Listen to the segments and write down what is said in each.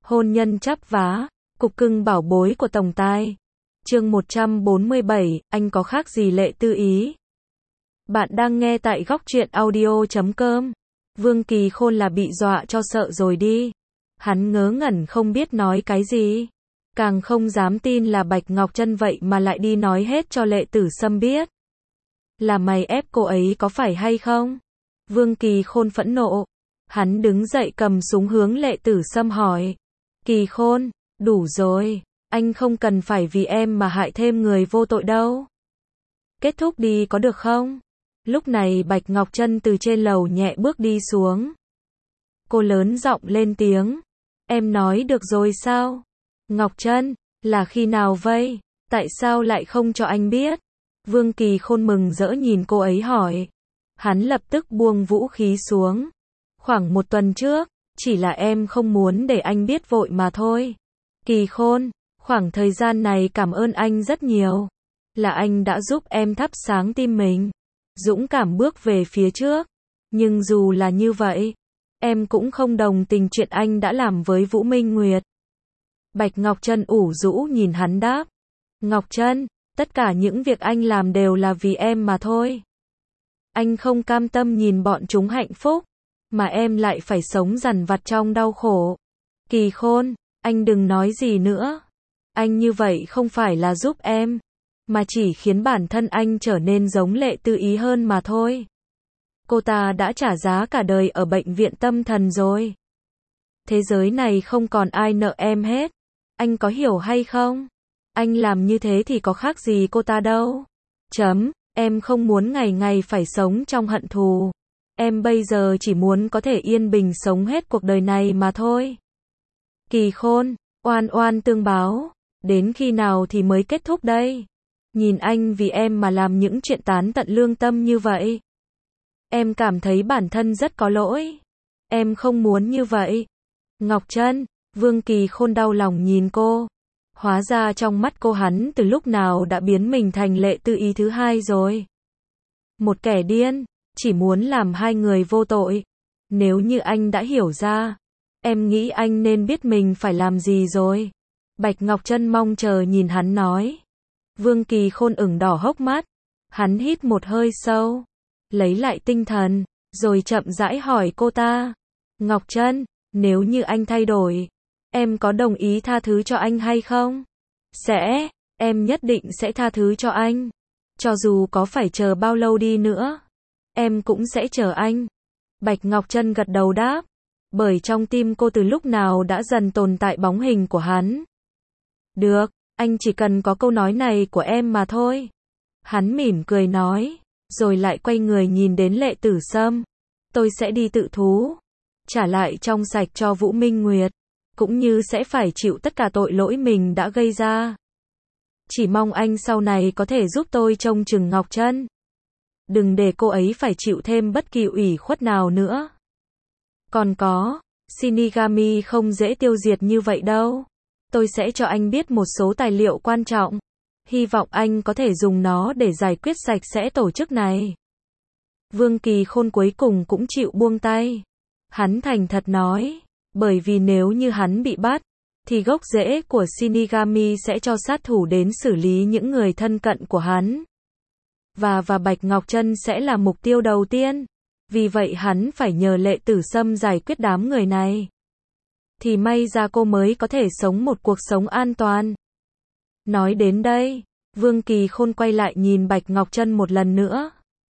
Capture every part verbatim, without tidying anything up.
Hôn nhân chắp vá, cục cưng bảo bối của tổng tài. Chương một trăm bốn mươi bảy, anh có khác gì Lệ Tư Ý? Bạn đang nghe tại góc truyện audio chấm com. Vương Kỳ Khôn là bị dọa cho sợ rồi đi. Hắn ngớ ngẩn không biết nói cái gì. Càng không dám tin là Bạch Ngọc Trân vậy mà lại đi nói hết cho Lệ Tử Sâm biết. Là mày ép cô ấy có phải hay không? Vương Kỳ Khôn phẫn nộ. Hắn đứng dậy cầm súng hướng Lệ Tử Sâm hỏi. Kỳ Khôn, đủ rồi. Anh không cần phải vì em mà hại thêm người vô tội đâu. Kết thúc đi có được không? Lúc này Bạch Ngọc Trân từ trên lầu nhẹ bước đi xuống. Cô lớn giọng lên tiếng. Em nói được rồi sao? Ngọc Trân, là khi nào vậy? Tại sao lại không cho anh biết? Vương Kỳ Khôn mừng rỡ nhìn cô ấy hỏi. Hắn lập tức buông vũ khí xuống. Khoảng một tuần trước, chỉ là em không muốn để anh biết vội mà thôi. Kỳ Khôn, khoảng thời gian này cảm ơn anh rất nhiều. Là anh đã giúp em thắp sáng tim mình. Dũng cảm bước về phía trước. Nhưng dù là như vậy, em cũng không đồng tình chuyện anh đã làm với Vũ Minh Nguyệt. Bạch Ngọc Trân ủ rũ nhìn hắn đáp. Ngọc Trân, tất cả những việc anh làm đều là vì em mà thôi. Anh không cam tâm nhìn bọn chúng hạnh phúc, mà em lại phải sống dằn vặt trong đau khổ. Kỳ Khôn, anh đừng nói gì nữa. Anh như vậy không phải là giúp em, mà chỉ khiến bản thân anh trở nên giống Lệ Tư Ý hơn mà thôi. Cô ta đã trả giá cả đời ở bệnh viện tâm thần rồi. Thế giới này không còn ai nợ em hết. Anh có hiểu hay không? Anh làm như thế thì có khác gì cô ta đâu. Chấm, em không muốn ngày ngày phải sống trong hận thù. Em bây giờ chỉ muốn có thể yên bình sống hết cuộc đời này mà thôi. Kỳ Khôn, oan oan tương báo. Đến khi nào thì mới kết thúc đây? Nhìn anh vì em mà làm những chuyện tán tận lương tâm như vậy. Em cảm thấy bản thân rất có lỗi. Em không muốn như vậy. Ngọc Trân, Vương Kỳ Khôn đau lòng nhìn cô. Hóa ra trong mắt cô hắn từ lúc nào đã biến mình thành Lệ Tư Ý thứ hai rồi. Một kẻ điên, chỉ muốn làm hai người vô tội. Nếu như anh đã hiểu ra, em nghĩ anh nên biết mình phải làm gì rồi. Bạch Ngọc Trân mong chờ nhìn hắn nói. Vương Kỳ Khôn ửng đỏ hốc mắt. Hắn hít một hơi sâu, lấy lại tinh thần, rồi chậm rãi hỏi cô ta. Ngọc Trân, nếu như anh thay đổi, em có đồng ý tha thứ cho anh hay không? Sẽ, em nhất định sẽ tha thứ cho anh. Cho dù có phải chờ bao lâu đi nữa, em cũng sẽ chờ anh. Bạch Ngọc Trân gật đầu đáp. Bởi trong tim cô từ lúc nào đã dần tồn tại bóng hình của hắn. Được, anh chỉ cần có câu nói này của em mà thôi. Hắn mỉm cười nói, rồi lại quay người nhìn đến Lệ Tử Sâm. Tôi sẽ đi tự thú, trả lại trong sạch cho Vũ Minh Nguyệt, cũng như sẽ phải chịu tất cả tội lỗi mình đã gây ra. Chỉ mong anh sau này có thể giúp tôi trông chừng Ngọc Trân. Đừng để cô ấy phải chịu thêm bất kỳ ủy khuất nào nữa. Còn có, Shinigami không dễ tiêu diệt như vậy đâu. Tôi sẽ cho anh biết một số tài liệu quan trọng. Hy vọng anh có thể dùng nó để giải quyết sạch sẽ tổ chức này. Vương Kỳ Khôn cuối cùng cũng chịu buông tay. Hắn thành thật nói, bởi vì nếu như hắn bị bắt, thì gốc rễ của Shinigami sẽ cho sát thủ đến xử lý những người thân cận của hắn. Và và Bạch Ngọc Trân sẽ là mục tiêu đầu tiên. Vì vậy hắn phải nhờ Lệ Tử Sâm giải quyết đám người này. Thì may ra cô mới có thể sống một cuộc sống an toàn. Nói đến đây, Vương Kỳ Khôn quay lại nhìn Bạch Ngọc Trân một lần nữa.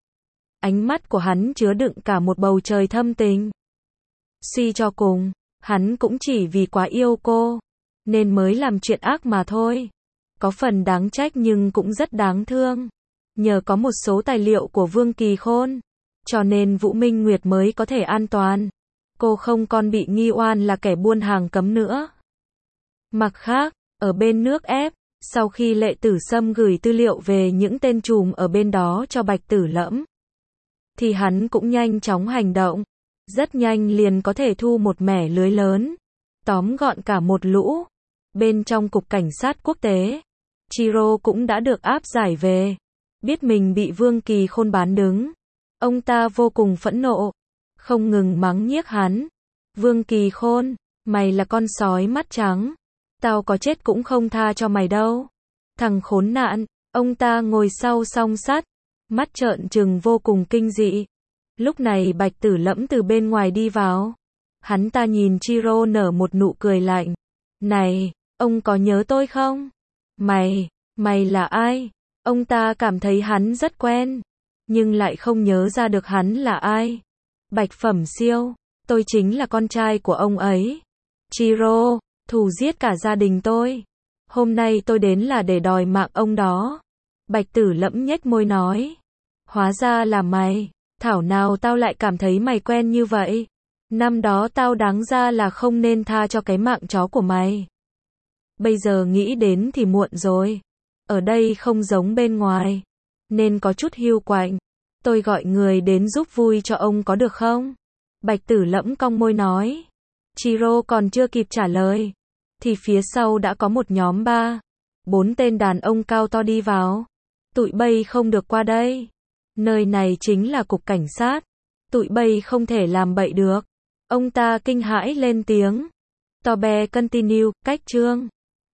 Ánh mắt của hắn chứa đựng cả một bầu trời thâm tình. Suy cho cùng, hắn cũng chỉ vì quá yêu cô, nên mới làm chuyện ác mà thôi. Có phần đáng trách nhưng cũng rất đáng thương. Nhờ có một số tài liệu của Vương Kỳ Khôn, cho nên Vũ Minh Nguyệt mới có thể an toàn. Cô không còn bị nghi oan là kẻ buôn hàng cấm nữa. Mặt khác, ở bên nước ép, sau khi Lệ Tử Sâm gửi tư liệu về những tên trùm ở bên đó cho Bạch Tử Lẫm, thì hắn cũng nhanh chóng hành động. Rất nhanh liền có thể thu một mẻ lưới lớn, tóm gọn cả một lũ. Bên trong cục cảnh sát quốc tế, Chiro cũng đã được áp giải về. Biết mình bị Vương Kỳ Khôn bán đứng, ông ta vô cùng phẫn nộ, không ngừng mắng nhiếc hắn. Vương Kỳ Khôn, Mày là con sói mắt trắng. Tao có chết cũng không tha cho mày đâu. Thằng khốn nạn, ông ta ngồi sau song sắt, mắt trợn trừng vô cùng kinh dị. Lúc này Bạch Tử Lẫm từ bên ngoài đi vào. Hắn ta nhìn Chiro nở một nụ cười lạnh. Này, ông có nhớ tôi không? Mày, mày là ai? Ông ta cảm thấy hắn rất quen, nhưng lại không nhớ ra được hắn là ai. Bạch Phẩm Siêu, tôi chính là con trai của ông ấy. Chiro, thù giết cả gia đình tôi. Hôm nay tôi đến là để đòi mạng ông đó. Bạch Tử Lẫm nhếch môi nói. Hóa ra là mày, thảo nào tao lại cảm thấy mày quen như vậy. Năm đó tao đáng ra là không nên tha cho cái mạng chó của mày. Bây giờ nghĩ đến thì muộn rồi. Ở đây không giống bên ngoài, nên có chút hiu quạnh. Tôi gọi người đến giúp vui cho ông có được không? Bạch Tử Lẫm cong môi nói. Chiro còn chưa kịp trả lời, thì phía sau đã có một nhóm ba, bốn tên đàn ông cao to đi vào. Tụi bay không được qua đây. Nơi này chính là cục cảnh sát. Tụi bay không thể làm bậy được. Ông ta kinh hãi lên tiếng. Tobe continue, cách chương.